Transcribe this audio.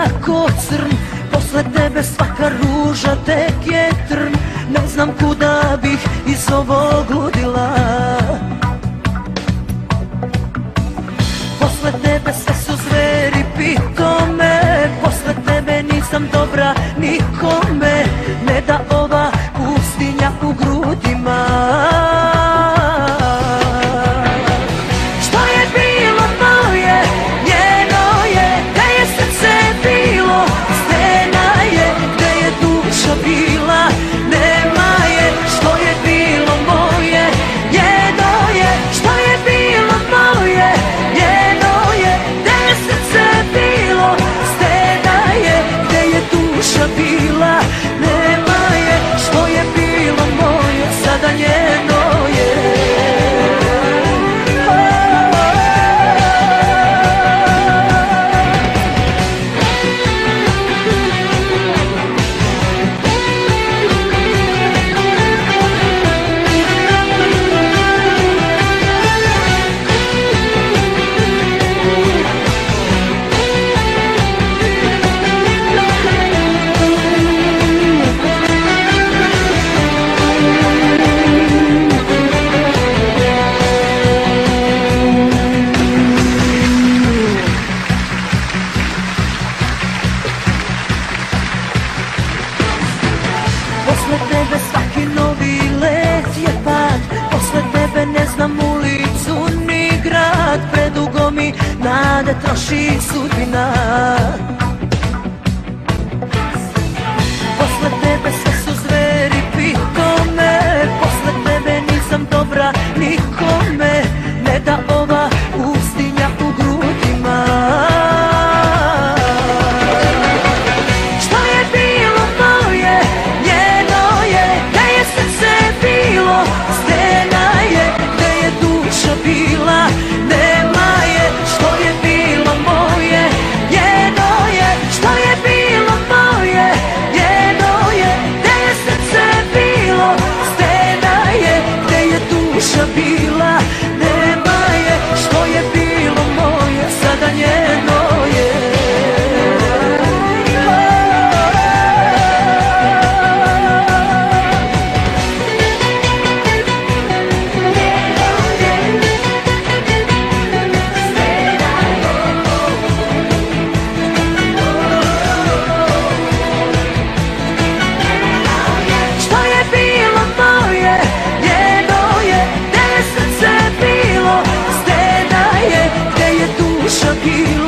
tako crn, posle tebe svaka ruža tek je trn. Ne znam kuda bih iz ovog ludila. Posle tebe sve su zveri pitome, posle tebe nisam dobra nikome. Ne da ova pustinja u grudima. Što je bilo moje, njeno je, gde je srce bilo, stena je, gde je duša bila, nema je. Što je bilo moje, njeno je, što je bilo moje, njeno je, gde je srce bilo, stena je, gde je duša bila, nema je. Što je bilo moje, sada njeno je. Posle tebe svaki novi let je pad, posle tebe ne znam ulicu ni grad. Predugo mi nade troši sudbina. Posle tebe sve su zveri pitome, posle tebe nisam dobra nikome. Ne da ova pustinja u grudima. Što je bilo moje, njeno je, gde je srce bilo, stena je, gde je duša bila, nema je. Što je bilo moje, njeno je, što je bilo moje, njeno je, gde je srce bilo, stena je, gde je duša bila, nema je. Što je bilo moje, sada njeno je. Što je bilo moje, njeno je, gde je srce bilo, stena je, gde je duša bila.